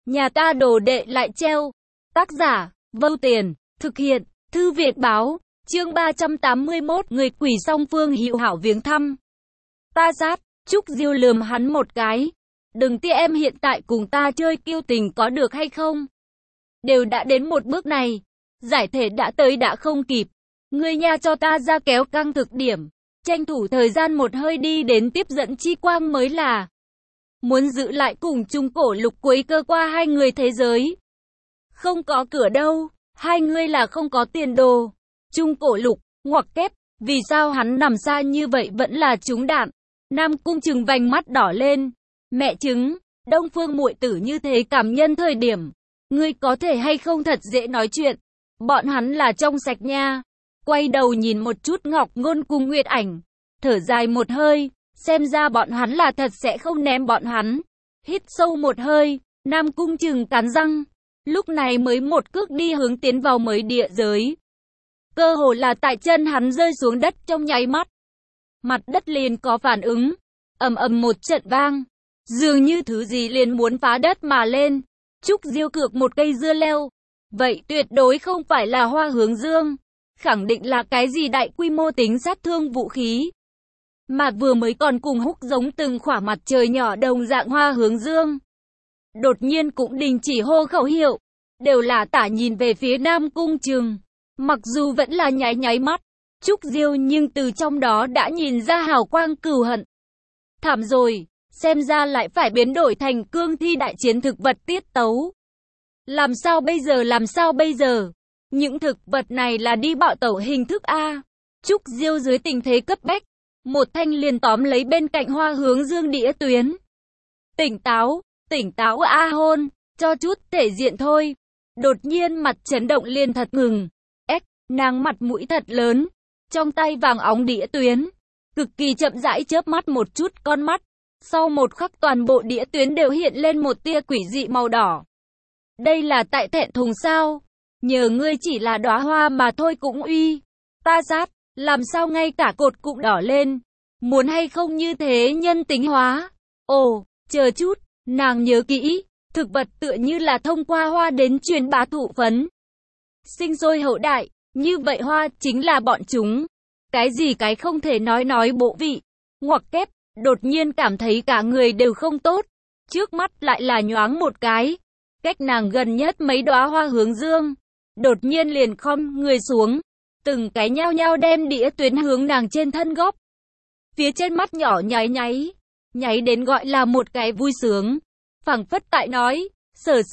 Nhà ta đồ đệ lại treo. Tác giả, Vâu Tiền, thực hiện, Thư viện báo, chương 381, người quỷ song phương hữu hảo viếng thăm. Ta sát, Trúc Diêu lườm hắn một cái. Đừng tia em hiện tại cùng ta chơi kiêu tình có được hay không? Đều đã đến một bước này, giải thể đã tới đã không kịp. Ngươi nha cho ta ra kéo căng thực điểm, tranh thủ thời gian một hơi đi đến tiếp dẫn chi quang mới là. Muốn giữ lại cùng Trung Cổ Lục quấy cơ qua hai người thế giới. Không có cửa đâu, hai người là không có tiền đồ. Trung Cổ Lục, ngoặc kép, vì sao hắn nằm xa như vậy vẫn là trúng đạn. Nam Cung Trừng vành mắt đỏ lên. Mẹ chứng, Đông Phương muội tử như thế cảm nhân thời điểm. Ngươi có thể hay không thật dễ nói chuyện. Bọn hắn là trong sạch nha. Quay đầu nhìn một chút Ngọc Ngôn cùng Nguyệt Ảnh. Thở dài một hơi. Xem ra bọn hắn là thật sẽ không ném bọn hắn. Hít sâu một hơi. Nam Cung Trừng cắn răng. Lúc này mới một cước đi hướng tiến vào mới địa giới. Cơ hồ là tại chân hắn rơi xuống đất trong nháy mắt. Mặt đất liền có phản ứng. Ầm ầm một trận vang. Dường như thứ gì liền muốn phá đất mà lên. Trúc Diêu cược một cây dưa leo. Vậy tuyệt đối không phải là Hoa Hướng Dương. Khẳng định là cái gì đại quy mô tính sát thương vũ khí. Mà vừa mới còn cùng húc giống từng khỏa mặt trời nhỏ đồng dạng Hoa Hướng Dương. Đột nhiên cũng đình chỉ hô khẩu hiệu. Đều là tả nhìn về phía Nam Cung Trừng. Mặc dù vẫn là nháy nháy mắt. Trúc Diêu nhưng từ trong đó đã nhìn ra hào quang cừu hận. Thảm rồi, xem ra lại phải biến đổi thành cương thi đại chiến thực vật tiết tấu. Làm sao bây giờ? Những thực vật này là đi bạo tẩu hình thức A. Trúc Diêu dưới tình thế cấp bách. Một thanh liền tóm lấy bên cạnh Hoa Hướng Dương đĩa tuyến. Tỉnh táo A hôn, cho chút thể diện thôi. Đột nhiên mặt chấn động liền thật ngừng. Nàng mặt mũi thật lớn. Trong tay vàng óng đĩa tuyến. Cực kỳ chậm rãi chớp mắt một chút con mắt. Sau một khắc toàn bộ đĩa tuyến đều hiện lên một tia quỷ dị màu đỏ. Đây là tại thẹn thùng sao? Nhờ ngươi chỉ là đóa hoa mà thôi cũng uy. Ta sát, làm sao ngay cả cột cũng đỏ lên. Muốn hay không như thế nhân tính hóa. Ồ, chờ chút, nàng nhớ kỹ. Thực vật tựa như là thông qua hoa đến truyền bá thụ phấn. Sinh sôi hậu đại, như vậy hoa chính là bọn chúng. Cái gì cái không thể nói bộ vị. Ngoặc kép, đột nhiên cảm thấy cả người đều không tốt. Trước mắt lại là nhoáng một cái. Cách nàng gần nhất mấy đóa Hoa Hướng Dương. Đột nhiên liền khom người xuống. Từng cái nhao nhao đem đĩa tuyến hướng nàng trên thân góp. Phía trên mắt nhỏ nháy nháy. Nháy đến gọi là một cái vui sướng. Phảng phất tại nói, sờ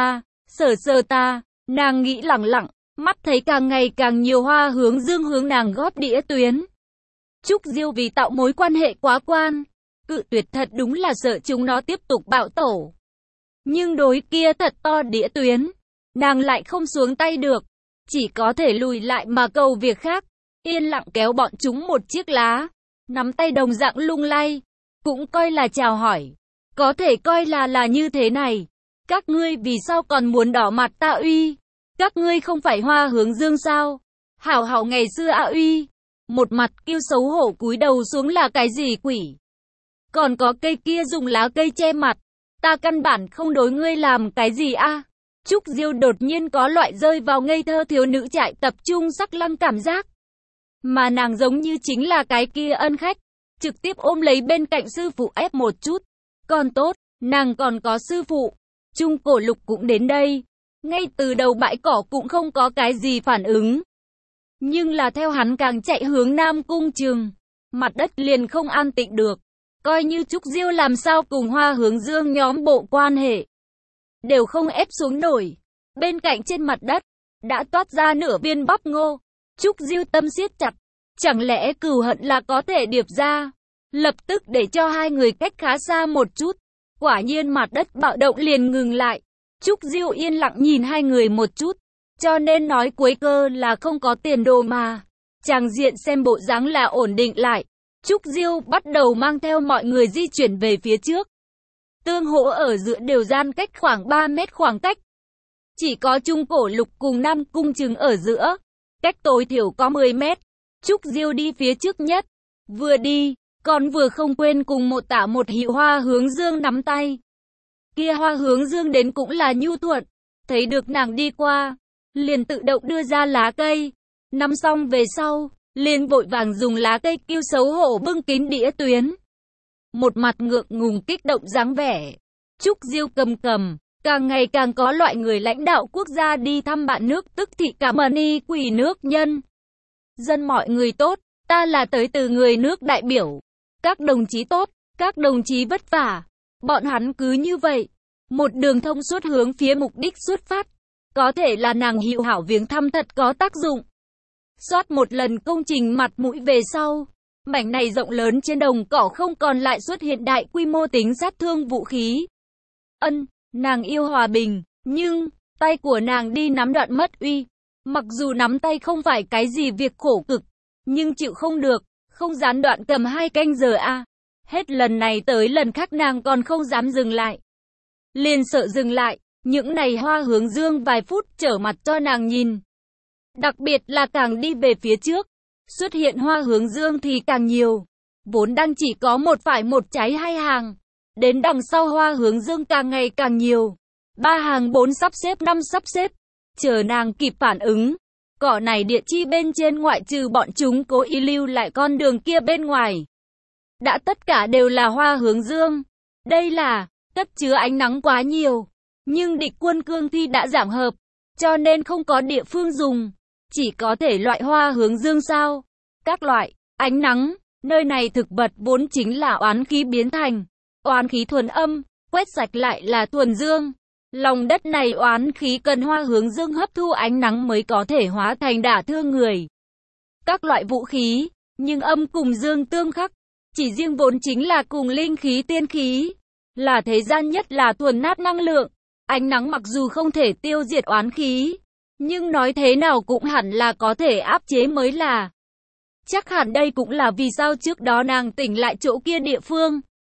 sờ ta. Nàng nghĩ lẳng lặng. Mắt thấy càng ngày càng nhiều Hoa Hướng Dương hướng nàng góp đĩa tuyến. Trúc Diêu vì tạo mối quan hệ quá quan. Cự tuyệt thật đúng là sợ chúng nó tiếp tục bạo tổ. Nhưng đối kia thật to đĩa tuyến. Nàng lại không xuống tay được. Chỉ có thể lùi lại mà cầu việc khác. Yên lặng kéo bọn chúng một chiếc lá. Nắm tay đồng dạng lung lay. Cũng coi là chào hỏi. Có thể coi là như thế này. Các ngươi vì sao còn muốn đỏ mặt ta uy? Các ngươi không phải Hoa Hướng Dương sao? Hảo ngày xưa ạ uy. Một mặt kiêu xấu hổ cúi đầu xuống là cái gì quỷ? Còn có cây kia dùng lá cây che mặt. Ta căn bản không đối ngươi làm cái gì a. Trúc Diêu đột nhiên có loại rơi vào ngây thơ thiếu nữ trại tập trung sắc lăng cảm giác. Mà nàng giống như chính là cái kia ân khách. Trực tiếp ôm lấy bên cạnh sư phụ ép một chút. Còn tốt, nàng còn có sư phụ. Trung Cổ Lục cũng đến đây. Ngay từ đầu bãi cỏ cũng không có cái gì phản ứng. Nhưng là theo hắn càng chạy hướng Nam Cung Trừng. Mặt đất liền không an tịnh được. Coi như Trúc Diêu làm sao cùng Hoa Hướng Dương nhóm bộ quan hệ. Đều không ép xuống nổi. Bên cạnh trên mặt đất. Đã toát ra nửa viên bắp ngô. Trúc Diêu tâm siết chặt. Chẳng lẽ cừu hận là có thể điệp ra. Lập tức để cho hai người cách khá xa một chút. Quả nhiên mặt đất bạo động liền ngừng lại. Trúc Diêu yên lặng nhìn hai người một chút. Cho nên nói cuối cơ là không có tiền đồ mà. Tràng diện xem bộ dáng là ổn định lại. Trúc Diêu bắt đầu mang theo mọi người di chuyển về phía trước. Tương hỗ ở giữa đều gian cách khoảng 3 mét khoảng cách. Chỉ có Trung Cổ Lục cùng Nam Cung Trừng ở giữa. Cách tối thiểu có 10 mét. Trúc Diêu đi phía trước nhất. Vừa đi, còn vừa không quên cùng một tả một hữu Hoa Hướng Dương nắm tay. Kia Hoa Hướng Dương đến cũng là nhu thuận, thấy được nàng đi qua, liền tự động đưa ra lá cây. Nắm xong về sau, liền vội vàng dùng lá cây kêu xấu hổ bưng kín đĩa tuyến. Một mặt ngượng ngùng kích động dáng vẻ. Trúc Diêu cầm, càng ngày càng có loại người lãnh đạo quốc gia đi thăm bạn nước tức thị cảm ơn y quỷ nước nhân. Dân mọi người tốt, ta là tới từ người nước đại biểu. Các đồng chí tốt, các đồng chí vất vả. Bọn hắn cứ như vậy, một đường thông suốt hướng phía mục đích xuất phát. Có thể là nàng hữu hảo viếng thăm thật có tác dụng. Soát một lần công trình mặt mũi về sau, mảnh này rộng lớn trên đồng cỏ không còn lại xuất hiện đại quy mô tính sát thương vũ khí. Nàng yêu hòa bình, nhưng tay của nàng đi nắm đoạn mất uy. Mặc dù nắm tay không phải cái gì việc khổ cực, nhưng chịu không được, không gián đoạn cầm 2 canh giờ a. Hết lần này tới lần khác nàng còn không dám dừng lại. Liền sợ dừng lại, những này Hoa Hướng Dương vài phút trở mặt cho nàng nhìn. Đặc biệt là càng đi về phía trước, xuất hiện Hoa Hướng Dương thì càng nhiều. Vốn đang chỉ có một phải một trái 2 hàng. Đến đằng sau Hoa Hướng Dương càng ngày càng nhiều. 3 hàng 4 sắp xếp 5 sắp xếp. Chờ nàng kịp phản ứng. Cỏ này địa chi bên trên ngoại trừ bọn chúng cố ý lưu lại con đường kia bên ngoài. Đã tất cả đều là Hoa Hướng Dương. Đây là cất chứa ánh nắng quá nhiều. Nhưng địch quân cương thi đã giảm hợp. Cho nên không có địa phương dùng. Chỉ có thể loại Hoa Hướng Dương sao. Các loại ánh nắng. Nơi này thực vật vốn chính là oán khí biến thành. Oán khí thuần âm, quét sạch lại là thuần dương. Lòng đất này oán khí cần Hoa Hướng Dương hấp thu ánh nắng mới có thể hóa thành đả thương người. Các loại vũ khí, nhưng âm cùng dương tương khắc. Chỉ riêng vốn chính là cùng linh khí tiên khí. Là thế gian nhất là thuần nát năng lượng. Ánh nắng mặc dù không thể tiêu diệt oán khí, nhưng nói thế nào cũng hẳn là có thể áp chế mới là. Chắc hẳn đây cũng là vì sao trước đó nàng tỉnh lại chỗ kia địa phương.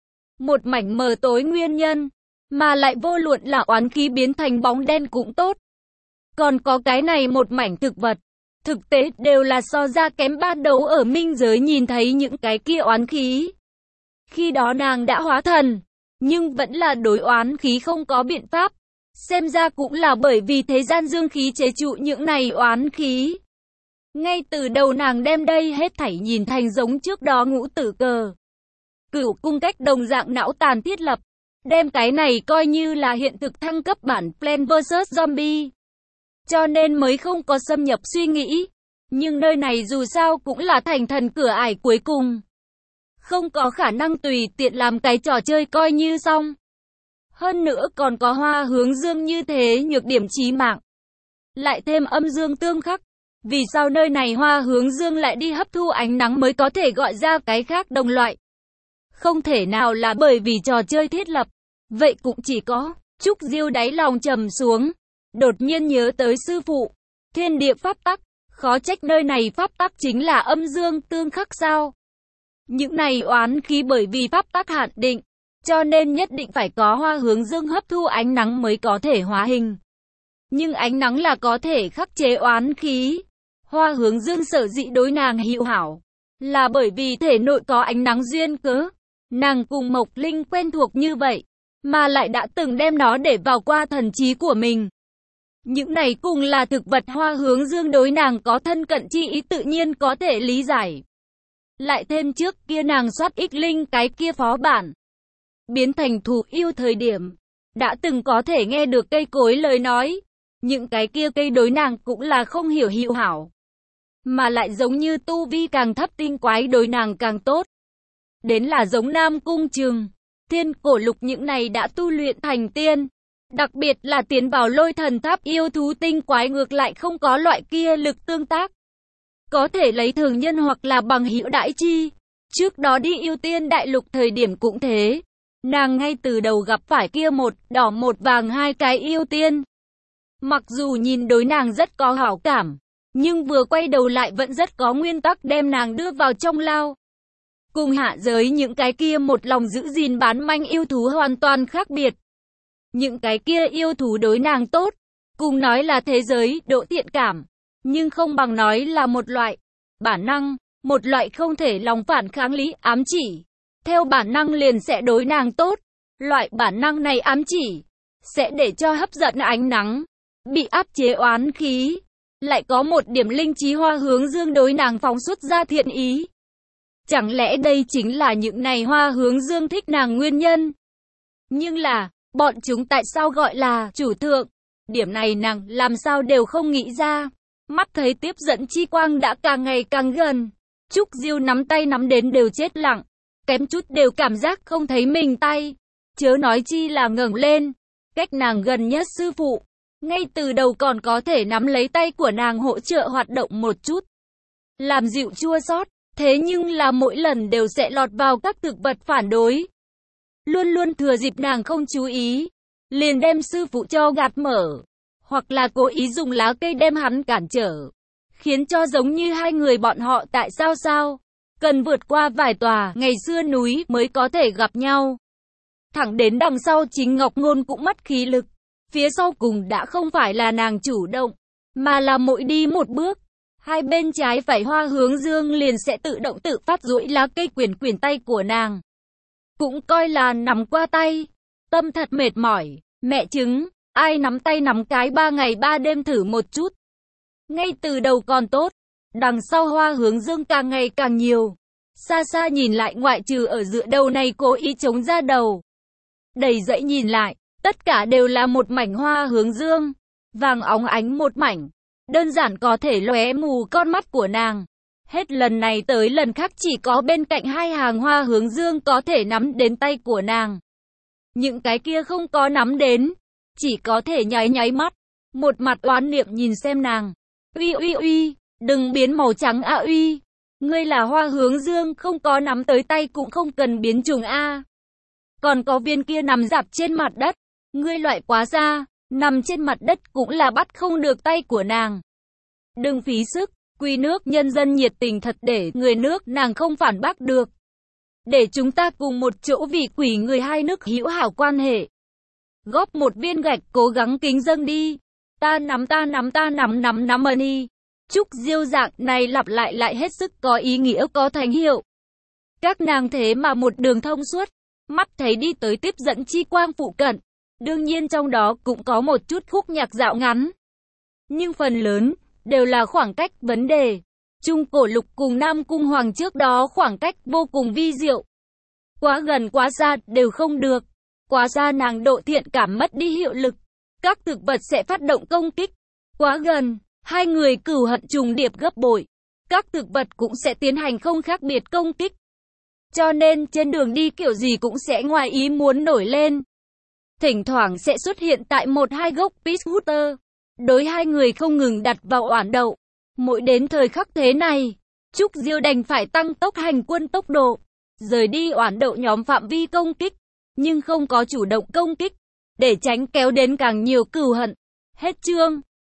Một mảnh mờ tối nguyên nhân, mà lại vô luận là oán khí biến thành bóng đen cũng tốt. Còn có cái này một mảnh thực vật, thực tế đều là so ra kém ban đầu ở minh giới nhìn thấy những cái kia oán khí. Khi đó nàng đã hóa thần, nhưng vẫn là đối oán khí không có biện pháp. Xem ra cũng là bởi vì thế gian dương khí chế trụ những này oán khí. Ngay từ đầu nàng đem đây hết thảy nhìn thành giống trước đó ngũ tử cờ. Cửu cung cách đồng dạng não tàn thiết lập. Đem cái này coi như là hiện thực thăng cấp bản Plants vs Zombie. Cho nên mới không có xâm nhập suy nghĩ. Nhưng nơi này dù sao cũng là thành thần cửa ải cuối cùng. Không có khả năng tùy tiện làm cái trò chơi coi như xong. Hơn nữa còn có Hoa Hướng Dương như thế nhược điểm chí mạng. Lại thêm âm dương tương khắc. Vì sao nơi này Hoa Hướng Dương lại đi hấp thu ánh nắng mới có thể gọi ra cái khác đồng loại? Không thể nào là bởi vì trò chơi thiết lập. Vậy cũng chỉ có Trúc Diêu đáy lòng trầm xuống. Đột nhiên nhớ tới sư phụ. Thiên địa pháp tắc. Khó trách nơi này pháp tắc chính là âm dương tương khắc sao? Những này oán khí bởi vì pháp tắc hạn định. Cho nên nhất định phải có Hoa Hướng Dương hấp thu ánh nắng mới có thể hóa hình. Nhưng ánh nắng là có thể khắc chế oán khí. Hoa Hướng Dương sở dĩ đối nàng hữu hảo. Là bởi vì thể nội có ánh nắng duyên cớ. Nàng cùng Mộc Linh quen thuộc như vậy. Mà lại đã từng đem nó để vào qua thần trí của mình. Những này cùng là thực vật Hoa Hướng Dương đối nàng có thân cận chi ý tự nhiên có thể lý giải. Lại thêm trước kia nàng soát ích linh cái kia phó bản. Biến thành thù yêu thời điểm. Đã từng có thể nghe được cây cối lời nói. Những cái kia cây đối nàng cũng là không hiểu hữu hảo. Mà lại giống như tu vi càng thấp tinh quái đối nàng càng tốt. Đến là giống Nam Cung Trường, Thiên Cổ Lục những này đã tu luyện thành tiên. Đặc biệt là tiến vào Lôi Thần Tháp yêu thú tinh quái ngược lại không có loại kia lực tương tác. Có thể lấy thường nhân hoặc là bằng hữu đãi chi. Trước đó đi yêu tiên đại lục thời điểm cũng thế. Nàng ngay từ đầu gặp phải kia một đỏ một vàng 2 cái yêu tiên. Mặc dù nhìn đối nàng rất có hảo cảm, nhưng vừa quay đầu lại vẫn rất có nguyên tắc đem nàng đưa vào trong lao. Cùng hạ giới những cái kia một lòng giữ gìn bán manh yêu thú hoàn toàn khác biệt. Những cái kia yêu thú đối nàng tốt, cùng nói là thế giới độ thiện cảm, nhưng không bằng nói là một loại bản năng, một loại không thể lòng phản kháng lý ám chỉ. Theo bản năng liền sẽ đối nàng tốt, Loại bản năng này ám chỉ sẽ để cho hấp dẫn ánh nắng, bị áp chế oán khí. Lại có một điểm linh trí hoa hướng dương đối nàng phóng xuất ra thiện ý. Chẳng lẽ đây chính là những này hoa hướng dương thích nàng nguyên nhân? Nhưng là, bọn chúng tại sao gọi là chủ thượng? Điểm này nàng làm sao đều không nghĩ ra. Mắt thấy tiếp dẫn chi quang đã càng ngày càng gần. Trúc Diêu nắm tay nắm đến đều chết lặng. Kém chút đều cảm giác không thấy mình tay. Chớ nói chi là ngẩng lên. Cách nàng gần nhất sư phụ. Ngay từ đầu còn có thể nắm lấy tay của nàng hỗ trợ hoạt động một chút. Làm dịu chua xót. Thế nhưng là mỗi lần đều sẽ lọt vào các thực vật phản đối. Luôn luôn thừa dịp nàng không chú ý. Liền đem sư phụ cho gạt mở. Hoặc là cố ý dùng lá cây đem hắn cản trở. Khiến cho giống như hai người bọn họ tại sao cần vượt qua vài tòa ngày xưa núi mới có thể gặp nhau. Thẳng đến đằng sau chính Ngọc Ngôn cũng mất khí lực. Phía sau cùng đã không phải là nàng chủ động, mà là mỗi đi một bước. Hai bên trái phải hoa hướng dương liền sẽ tự động tự phát duỗi lá cây quyển tay của nàng. Cũng coi là nắm qua tay. Tâm thật mệt mỏi. Mẹ chứng, ai nắm tay nắm cái 3 ngày 3 đêm thử một chút. Ngay từ đầu còn tốt. Đằng sau hoa hướng dương càng ngày càng nhiều. Xa xa nhìn lại ngoại trừ ở giữa đầu này cố ý chống ra đầu. Đầy dãy nhìn lại, tất cả đều là một mảnh hoa hướng dương. Vàng óng ánh một mảnh. Đơn giản có thể lóe mù con mắt của nàng. Hết lần này tới lần khác chỉ có bên cạnh hai hàng hoa hướng dương có thể nắm đến tay của nàng. Những cái kia không có nắm đến. Chỉ có thể nháy mắt. Một mặt oán niệm nhìn xem nàng. Uy, đừng biến màu trắng a uy. Ngươi là hoa hướng dương không có nắm tới tay cũng không cần biến trùng a. Còn có viên kia nằm rạp trên mặt đất. Ngươi loại quá ra. Nằm trên mặt đất cũng là bắt không được tay của nàng. Đừng phí sức, quy nước nhân dân nhiệt tình thật để người nước nàng không phản bác được. Để chúng ta cùng một chỗ vì quỷ người hai nước hữu hảo quan hệ. Góp một viên gạch cố gắng kính dâng đi. Ta nắm đi. Trúc Diêu dạng này lặp lại hết sức có ý nghĩa có thành hiệu. Các nàng thế mà một đường thông suốt. Mắt thấy đi tới tiếp dẫn chi quang phụ cận. Đương nhiên trong đó cũng có một chút khúc nhạc dạo ngắn. Nhưng phần lớn, đều là khoảng cách vấn đề. Trung Cổ Lục cùng Nam Cung Hoàng trước đó khoảng cách vô cùng vi diệu. Quá gần quá xa đều không được. Quá xa nàng độ thiện cảm mất đi hiệu lực. Các thực vật sẽ phát động công kích. Quá gần, hai người cửu hận trùng điệp gấp bội. Các thực vật cũng sẽ tiến hành không khác biệt công kích. Cho nên trên đường đi kiểu gì cũng sẽ ngoài ý muốn nổi lên. Thỉnh thoảng sẽ xuất hiện tại một hai gốc Peachwooter. Đối hai người không ngừng đặt vào oản đậu. Mỗi đến thời khắc thế này, Trúc Diêu đành phải tăng tốc hành quân tốc độ. Rời đi oản đậu nhóm phạm vi công kích. Nhưng không có chủ động công kích. Để tránh kéo đến càng nhiều cừu hận. Hết chương.